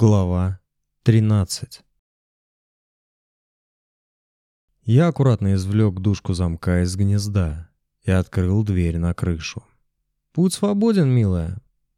Глава 13. Я аккуратно извлек дужку замка из гнезда и открыл дверь на крышу. «Путь свободен, милая!»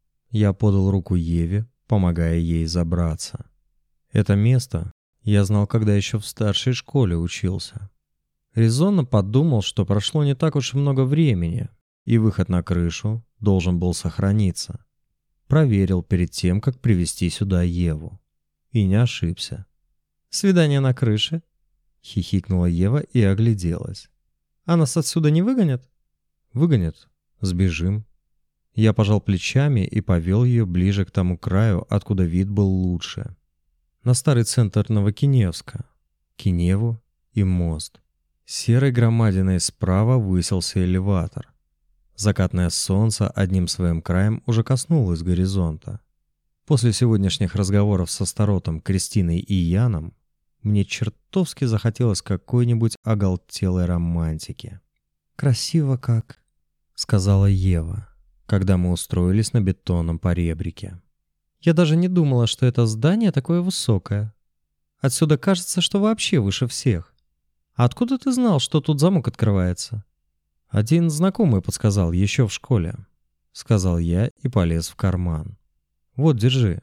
Я подал руку Еве, помогая ей забраться. Это место я знал, когда еще в старшей школе учился. Резонно подумал, что прошло не так уж и много времени, и выход на крышу должен был сохраниться. Проверил перед тем, как привести сюда Еву. И не ошибся. «Свидание на крыше?» — хихикнула Ева и огляделась. «А нас отсюда не выгонят?» «Выгонят. Сбежим». Я пожал плечами и повел ее ближе к тому краю, откуда вид был лучше. На старый центр Новокиневска, Киневу и мост. Серой громадиной справа высился элеватор. Закатное солнце одним своим краем уже коснулось горизонта. После сегодняшних разговоров со Старотом, Кристиной и Яном мне чертовски захотелось какой-нибудь оголтелой романтики. «Красиво как», — сказала Ева, когда мы устроились на бетонном поребрике. «Я даже не думала, что это здание такое высокое. Отсюда кажется, что вообще выше всех. А откуда ты знал, что тут замок открывается?» «Один знакомый подсказал еще в школе», — сказал я и полез в карман. «Вот, держи».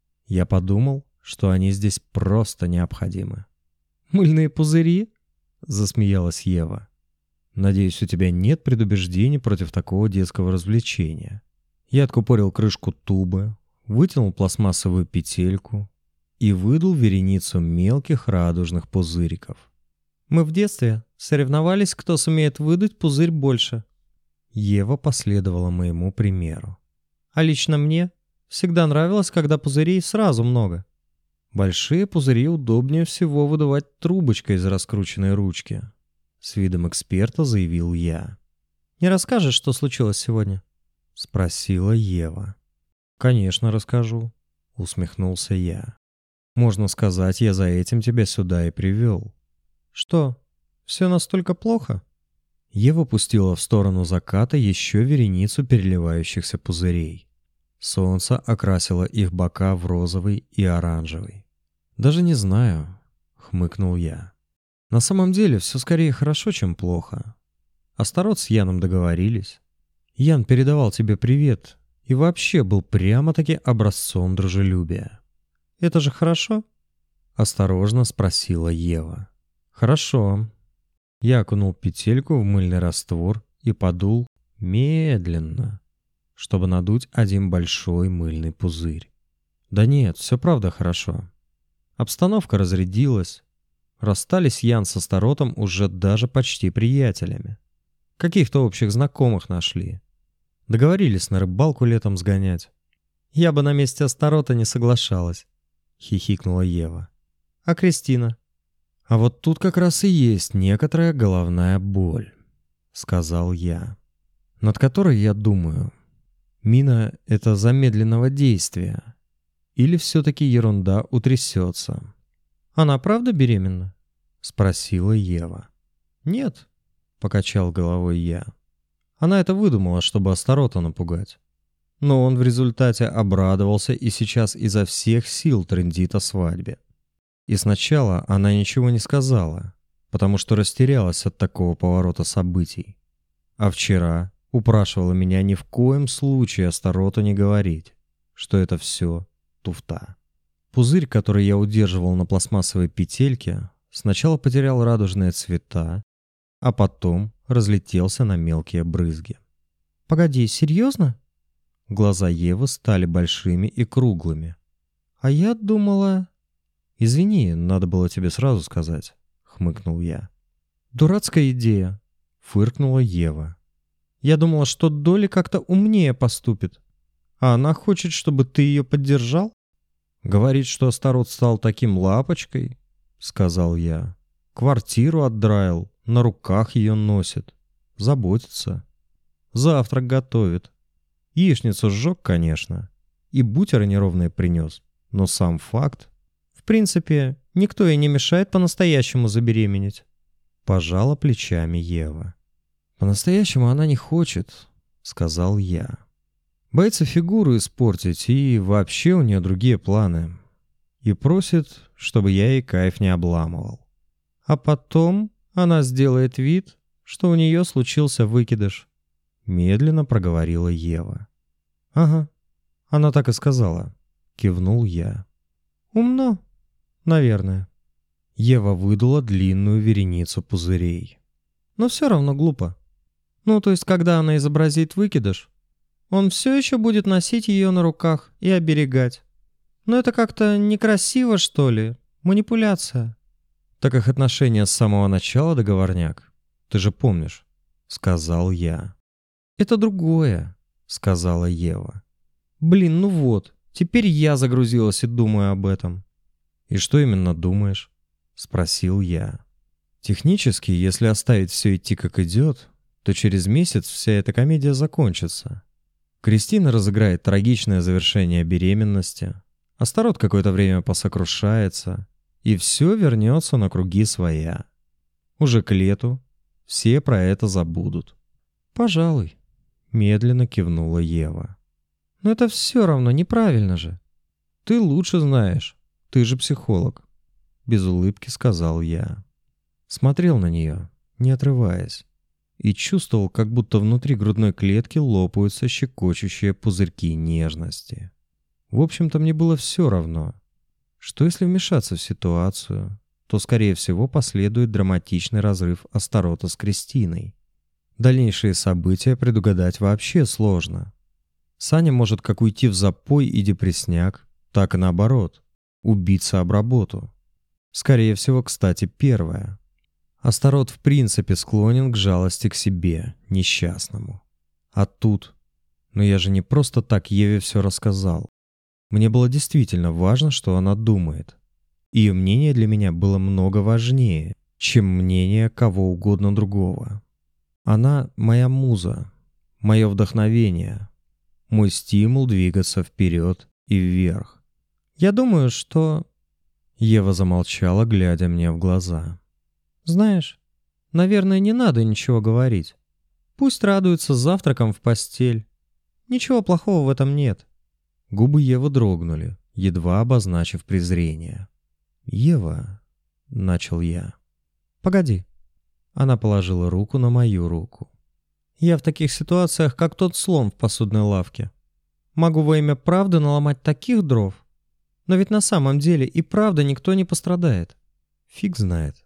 Я подумал, что они здесь просто необходимы. «Мыльные пузыри?» — засмеялась Ева. «Надеюсь, у тебя нет предубеждений против такого детского развлечения». Я откупорил крышку тубы, вытянул пластмассовую петельку и выдул вереницу мелких радужных пузыриков. «Мы в детстве соревновались, кто сумеет выдуть пузырь больше». Ева последовала моему примеру. «А лично мне всегда нравилось, когда пузырей сразу много. Большие пузыри удобнее всего выдувать трубочкой из раскрученной ручки», — с видом эксперта заявил я. «Не расскажешь, что случилось сегодня?» — спросила Ева. «Конечно, расскажу», — усмехнулся я. «Можно сказать, я за этим тебя сюда и привел». «Что, все настолько плохо?» Ева пустила в сторону заката еще вереницу переливающихся пузырей. Солнце окрасило их бока в розовый и оранжевый. «Даже не знаю», — хмыкнул я. «На самом деле все скорее хорошо, чем плохо. Астарот с Яном договорились. Ян передавал тебе привет и вообще был прямо-таки образцом дружелюбия». «Это же хорошо?» — осторожно спросила Ева. «Хорошо». Я окунул петельку в мыльный раствор и подул медленно, чтобы надуть один большой мыльный пузырь. Да нет, все правда хорошо. Обстановка разрядилась. Расстались Ян со Старотом уже даже почти приятелями. Каких-то общих знакомых нашли. Договорились на рыбалку летом сгонять. «Я бы на месте Астарота не соглашалась», — хихикнула Ева. «А Кристина?» «А вот тут как раз и есть некоторая головная боль», — сказал я, «над которой я думаю. Мина — это замедленного действия. Или все-таки ерунда утрясется?» «Она правда беременна?» — спросила Ева. «Нет», — покачал головой я. «Она это выдумала, чтобы Астарота напугать. Но он в результате обрадовался и сейчас изо всех сил трындит о свадьбе. И сначала она ничего не сказала, потому что растерялась от такого поворота событий. А вчера упрашивала меня ни в коем случае Астароту не говорить, что это все туфта». Пузырь, который я удерживал на пластмассовой петельке, сначала потерял радужные цвета, а потом разлетелся на мелкие брызги. «Погоди, серьезно?» Глаза Евы стали большими и круглыми. «А я думала...» «Извини, надо было тебе сразу сказать», — хмыкнул я. «Дурацкая идея», — фыркнула Ева. «Я думала, что Долли как-то умнее поступит. А она хочет, чтобы ты ее поддержал?» «Говорит, что Астарот стал таким лапочкой», — сказал я. «Квартиру отдраил, на руках ее носит, заботится. Завтрак готовит. Яичницу сжег, конечно, и бутеры неровные принес, но сам факт. В принципе, никто ей не мешает по-настоящему забеременеть», — пожала плечами Ева. «По-настоящему она не хочет», — сказал я. «Боится фигуру испортить, и вообще у нее другие планы. и просит, чтобы я ей кайф не обламывал. А потом она сделает вид, что у нее случился выкидыш. Медленно проговорила Ева. «Ага, она так и сказала», — кивнул я. «Умно, наверное». Ева выдула длинную вереницу пузырей. «Но все равно глупо. Ну, то есть, когда она изобразит выкидыш, он все еще будет носить ее на руках и оберегать. Но это как-то некрасиво, что ли? Манипуляция». «Так их отношения с самого начала договорняк. Ты же помнишь», — сказал я. «Это другое», — сказала Ева. «Блин, ну вот, теперь я загрузилась и думаю об этом». «И что именно думаешь?» — спросил я. «Технически, если оставить все идти как идет, то через месяц вся эта комедия закончится. Кристина разыграет трагичное завершение беременности, Астарот какое-то время посокрушается, и все вернется на круги своя. Уже к лету все про это забудут». «Пожалуй», — медленно кивнула Ева. «Но это все равно неправильно же. Ты лучше знаешь, ты же психолог», — без улыбки сказал я. Смотрел на нее, не отрываясь, и чувствовал, как будто внутри грудной клетки лопаются щекочущие пузырьки нежности. В общем-то, мне было все равно. Что если вмешаться в ситуацию, то, скорее всего, последует драматичный разрыв Астарота с Кристиной. Дальнейшие события предугадать вообще сложно. Саня может как уйти в запой и депрессняк, так и наоборот, убиться об работу. Скорее всего, кстати, первое. Астарот в принципе склонен к жалости к себе, несчастному. А тут... Но я же не просто так Еве все рассказал. Мне было действительно важно, что она думает. Ее мнение для меня было много важнее, чем мнение кого угодно другого. Она моя муза, мое вдохновение, мой стимул двигаться вперед и вверх. Я думаю, что... Ева замолчала, глядя мне в глаза. «Знаешь, наверное, не надо ничего говорить. Пусть радуется завтраком в постель. Ничего плохого в этом нет». Губы Евы дрогнули, едва обозначив презрение. «Ева», — начал я. «Погоди». Она положила руку на мою руку. «Я в таких ситуациях, как тот слон в посудной лавке. Могу во имя правды наломать таких дров. Но ведь на самом деле и правда никто не пострадает». «Фиг знает».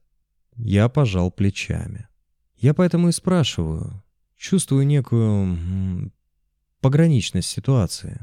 Я пожал плечами. Я поэтому и спрашиваю. Чувствую некую... пограничность ситуации.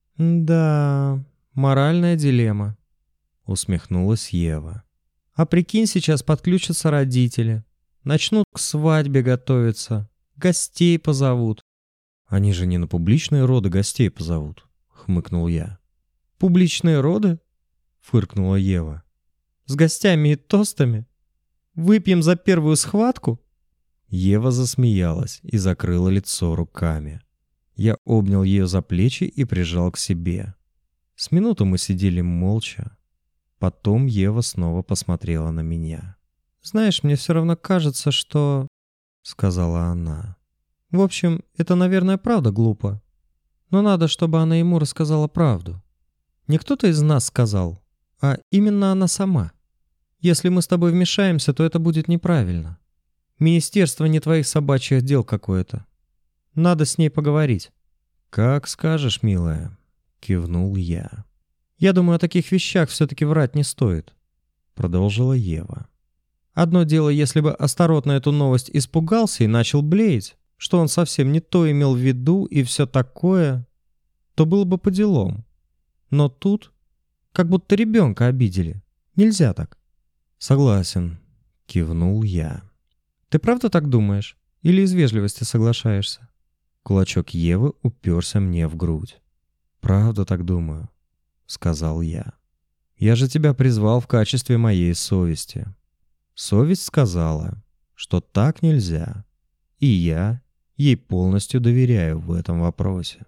«Да, моральная дилемма», — усмехнулась Ева. «А прикинь, сейчас подключатся родители. Начнут к свадьбе готовиться. Гостей позовут». «Они же не на публичные роды гостей позовут», — хмыкнул я. «Публичные роды?» — фыркнула Ева. «С гостями и тостами? Выпьем за первую схватку?» Ева засмеялась и закрыла лицо руками. Я обнял ее за плечи и прижал к себе. С минуту мы сидели молча. Потом Ева снова посмотрела на меня. «Знаешь, мне все равно кажется, что...» — сказала она. «В общем, это, наверное, правда глупо. Но надо, чтобы она ему рассказала правду. Не кто-то из нас сказал, а именно она сама. Если мы с тобой вмешаемся, то это будет неправильно. Министерство не твоих собачьих дел какое-то. Надо с ней поговорить». «Как скажешь, милая», — кивнул я. «Я думаю, о таких вещах все-таки врать не стоит», — продолжила Ева. «Одно дело, если бы Астарот на эту новость испугался и начал блеять, что он совсем не то имел в виду и все такое, то было бы по делам. Но тут как будто ребенка обидели. Нельзя так». «Согласен», — кивнул я. «Ты правда так думаешь? Или из вежливости соглашаешься?» Кулачок Евы уперся мне в грудь. «Правда так думаю», — сказал я. «Я же тебя призвал в качестве моей совести. Совесть сказала, что так нельзя, и я ей полностью доверяю в этом вопросе».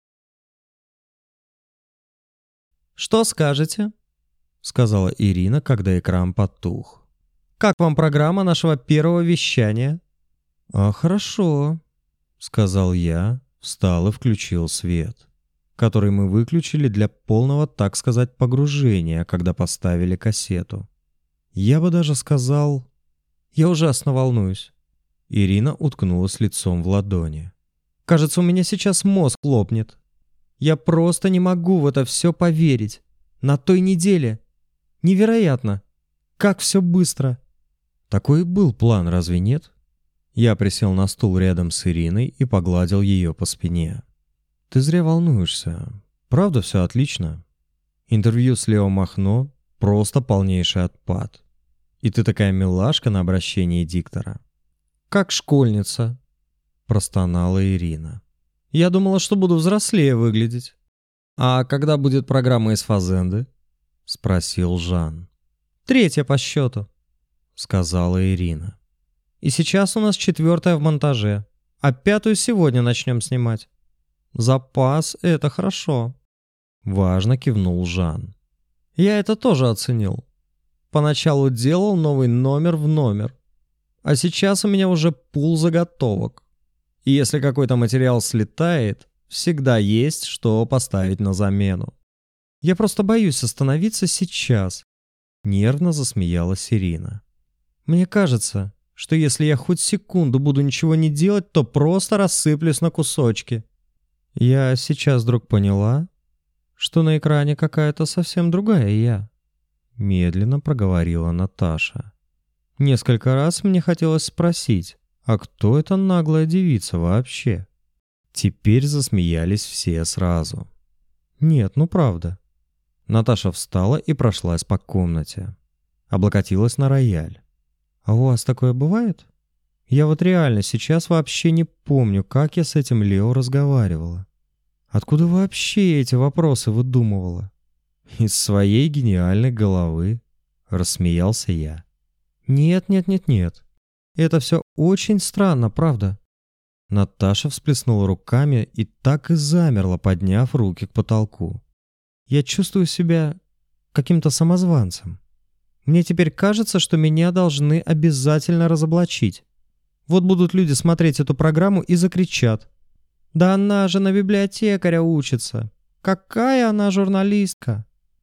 «Что скажете?» — сказала Ирина, когда экран потух. «Как вам программа нашего первого вещания?» «Хорошо», — сказал я, встал и включил свет. который мы выключили для полного, так сказать, погружения, когда поставили кассету. Я бы даже сказал... Я ужасно волнуюсь. Ирина уткнулась лицом в ладони. Кажется, у меня сейчас мозг лопнет. Я просто не могу в это все поверить. На той неделе. Невероятно. Как все быстро. Такой и был план, разве нет? Я присел на стул рядом с Ириной и погладил ее по спине. Ты зря волнуешься. Правда, все отлично. Интервью с Лео Махно — просто полнейший отпад. И ты такая милашка на обращении диктора. Как школьница, простонала Ирина. Я думала, что буду взрослее выглядеть. А когда будет программа из Фазенды? Спросил Жан. 3 по счету, сказала Ирина. И сейчас у нас 4 в монтаже, а 5 сегодня начнем снимать. Запас — это хорошо. Важно кивнул Жан. Я это тоже оценил. Поначалу делал новый номер в номер, а сейчас у меня уже пул заготовок. И если какой-то материал слетает, всегда есть что поставить на замену. Я просто боюсь остановиться сейчас. Нервно засмеялась Ирина. Мне кажется, что если я хоть секунду буду ничего не делать, то просто рассыплюсь на кусочки. Я сейчас вдруг поняла, что на экране какая-то совсем другая я. Медленно проговорила Наташа. Несколько раз мне хотелось спросить, а кто эта наглая девица вообще? Теперь засмеялись все сразу. Нет, ну правда. Наташа встала и прошлась по комнате. Облокотилась на рояль. А у вас такое бывает? Я вот реально сейчас вообще не помню, как я с этим Лео разговаривала. Откуда вообще эти вопросы выдумывала? Из своей гениальной головы, рассмеялся я. Нет. Это все очень странно, правда? Наташа всплеснула руками и так и замерла, подняв руки к потолку. Я чувствую себя каким-то самозванцем. Мне теперь кажется, что меня должны обязательно разоблачить. Вот будут люди смотреть эту программу и закричат: «Да она же на библиотекаря учится! Какая она журналистка!»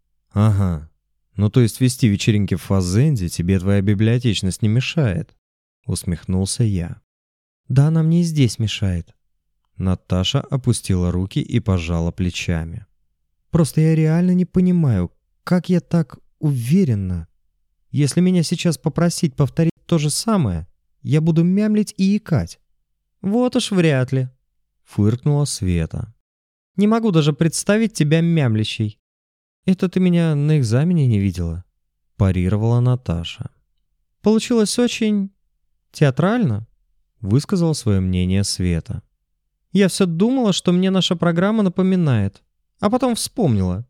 «Ага, ну то есть вести вечеринки в Фазенде тебе твоя библиотечность не мешает?» Усмехнулся я. «Да она мне и здесь мешает». Наташа опустила руки и пожала плечами. «Просто я реально не понимаю, как я так уверена. Если меня сейчас попросить повторить то же самое, я буду мямлить и икать». «Вот уж вряд ли», — фыркнула Света. «Не могу даже представить тебя мямлящей». «Это ты меня на экзамене не видела?» — парировала Наташа. «Получилось очень театрально», — высказала свое мнение Света. «Я все думала, что мне наша программа напоминает, а потом вспомнила.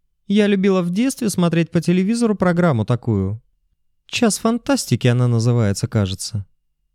Я любила в детстве смотреть по телевизору программу такую. «Час фантастики» она называется, кажется».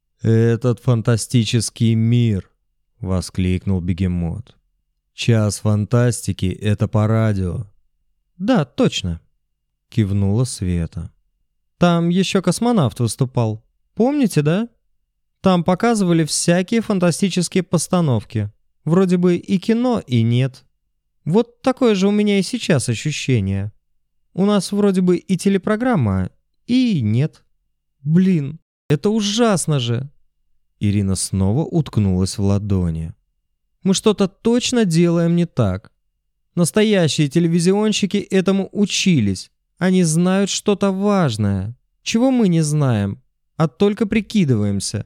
«Этот фантастический мир!» — воскликнул Бегемот. «Час фантастики — это по радио». «Да, точно», — кивнула Света. «Там еще космонавт выступал. Помните, да? Там показывали всякие фантастические постановки. Вроде бы и кино, и нет. Вот такое же у меня и сейчас ощущение. У нас вроде бы и телепрограмма, и нет. Блин, это ужасно же!» Ирина снова уткнулась в ладони. «Мы что-то точно делаем не так. Настоящие телевизионщики этому учились. Они знают что-то важное, чего мы не знаем, а только прикидываемся».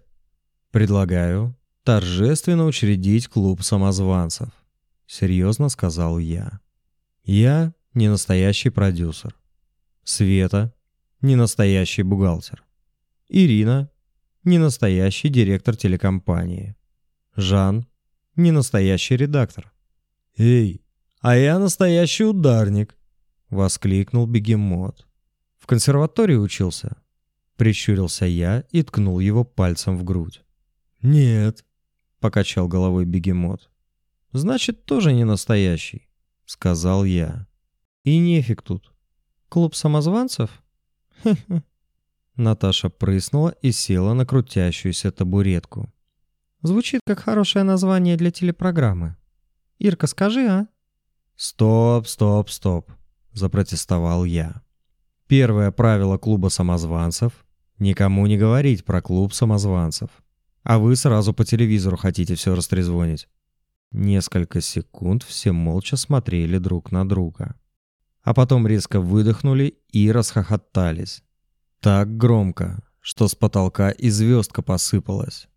«Предлагаю торжественно учредить клуб самозванцев», — серьезно сказал я. «Я не настоящий продюсер. Света — не настоящий бухгалтер. Ирина — не настоящий директор телекомпании. Жан — не настоящий редактор. Эй, а я настоящий ударник!» — воскликнул Бегемот. «В консерватории учился?» — прищурился я и ткнул его пальцем в грудь. «Нет», — покачал головой Бегемот. «Значит, тоже не настоящий», — сказал я. «И нефиг тут. Клуб самозванцев? Хе-хе». Наташа прыснула и села на крутящуюся табуретку. «Звучит как хорошее название для телепрограммы. Ирка, скажи, а?» «Стоп, стоп, стоп», — запротестовал я. «Первое правило клуба самозванцев — никому не говорить про клуб самозванцев. А вы сразу по телевизору хотите все растрезвонить». Несколько секунд все молча смотрели друг на друга. А потом резко выдохнули и расхохотались. Так громко, что с потолка и звездка посыпалась.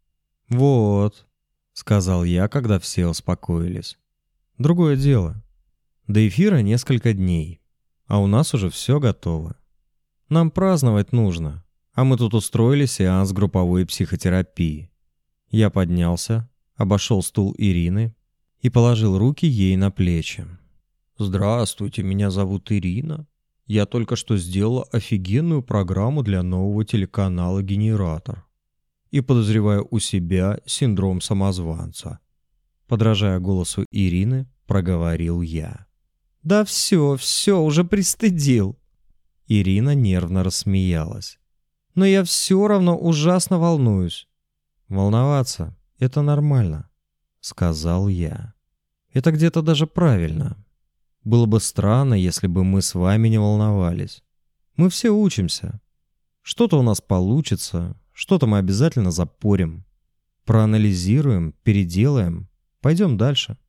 «Вот», — сказал я, когда все успокоились. «Другое дело. До эфира несколько дней, а у нас уже все готово. Нам праздновать нужно, а мы тут устроили сеанс групповой психотерапии». Я поднялся, обошел стул Ирины и положил руки ей на плечи. «Здравствуйте, меня зовут Ирина. Я только что сделала офигенную программу для нового телеканала «Генератор». И подозреваю у себя синдром самозванца». Подражая голосу Ирины, проговорил я. «Да все, уже пристыдил». Ирина нервно рассмеялась. «Но я все равно ужасно волнуюсь». «Волноваться — это нормально», — сказал я. «Это где-то даже правильно. Было бы странно, если бы мы с вами не волновались. Мы все учимся. Что-то у нас получится, что-то мы обязательно запорим. Проанализируем, переделаем, пойдем дальше.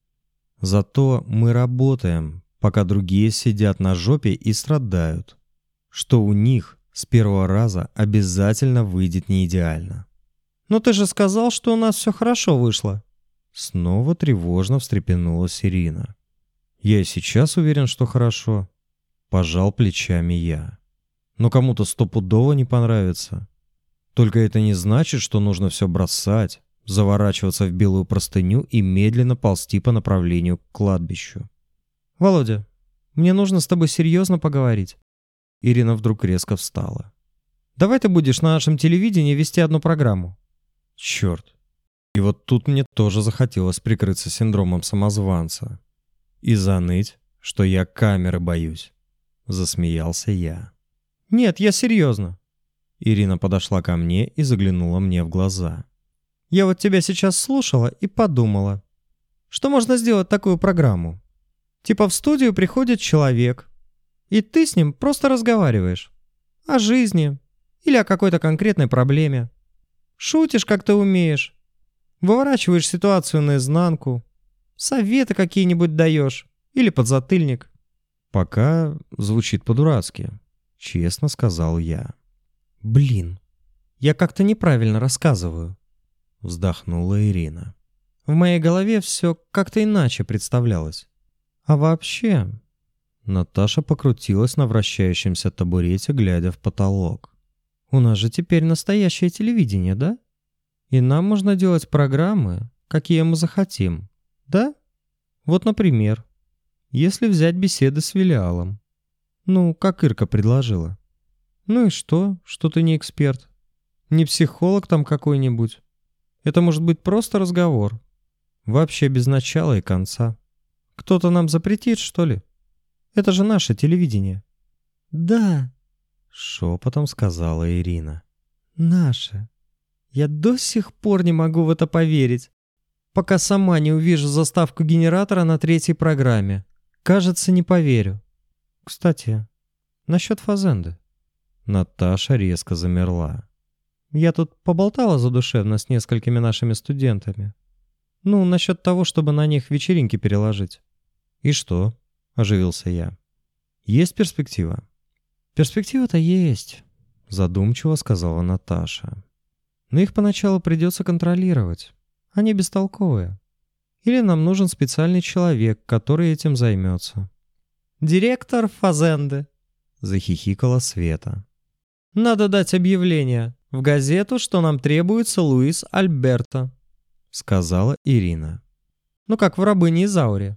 Зато мы работаем, пока другие сидят на жопе и страдают. Что у них с первого раза обязательно выйдет не идеально». «Но ты же сказал, что у нас все хорошо вышло». Снова тревожно встрепенулась Ирина. «Я и сейчас уверен, что хорошо», — пожал плечами я. «Но кому-то стопудово не понравится. Только это не значит, что нужно все бросать, заворачиваться в белую простыню и медленно ползти по направлению к кладбищу». «Володя, мне нужно с тобой серьезно поговорить». Ирина вдруг резко встала. «Давай ты будешь на нашем телевидении вести одну программу». Черт. И вот тут мне тоже захотелось прикрыться синдромом самозванца. И заныть, что я камеры боюсь. Засмеялся я. «Нет, я серьезно». Ирина подошла ко мне и заглянула мне в глаза. «Я вот тебя сейчас слушала и подумала, что можно сделать такую программу. Типа в студию приходит человек, и ты с ним просто разговариваешь. О жизни или о какой-то конкретной проблеме. Шутишь, как ты умеешь. Выворачиваешь ситуацию наизнанку. Советы какие-нибудь даешь. Или подзатыльник». «Пока звучит по-дурацки», — честно сказал я. «Блин, я как-то неправильно рассказываю», — вздохнула Ирина. «В моей голове все как-то иначе представлялось. А вообще...» Наташа покрутилась на вращающемся табурете, глядя в потолок. «У нас же теперь настоящее телевидение, да? И нам можно делать программы, какие мы захотим, да? Вот, например, если взять беседы с Вилиалом. Ну, как Ирка предложила. Ну и что ты не эксперт? Не психолог там какой-нибудь. Это может быть просто разговор. Вообще без начала и конца. Кто-то нам запретит, что ли? Это же наше телевидение». «Да», — шепотом сказала Ирина. «Наше. Я до сих пор не могу в это поверить, пока сама не увижу заставку генератора на 3-й программе. Кажется, не поверю. Кстати, насчет фазенды». Наташа резко замерла. «Я тут поболтала задушевно с несколькими нашими студентами. Ну, насчет того, чтобы на них вечеринки переложить». «И что?» — оживился я. «Есть перспектива?» «Перспектива-то есть», — задумчиво сказала Наташа. «Но их поначалу придется контролировать. Они бестолковые. Или нам нужен специальный человек, который этим займется». «Директор фазенды», — захихикала Света. «Надо дать объявление в газету, что нам требуется Луис Альберто», — сказала Ирина. «Ну как в «Рабыне Изауре».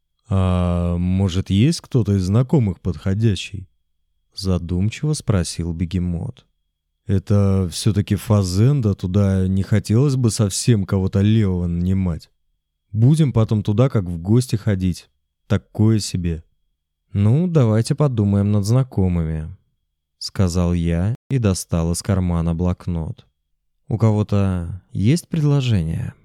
«А может, есть кто-то из знакомых подходящий?» Задумчиво спросил Бегемот. «Это все-таки фазенда, туда не хотелось бы совсем кого-то левого нанимать. Будем потом туда как в гости ходить. Такое себе». «Ну, давайте подумаем над знакомыми», — сказал я и достал из кармана блокнот. «У кого-то есть предложение?»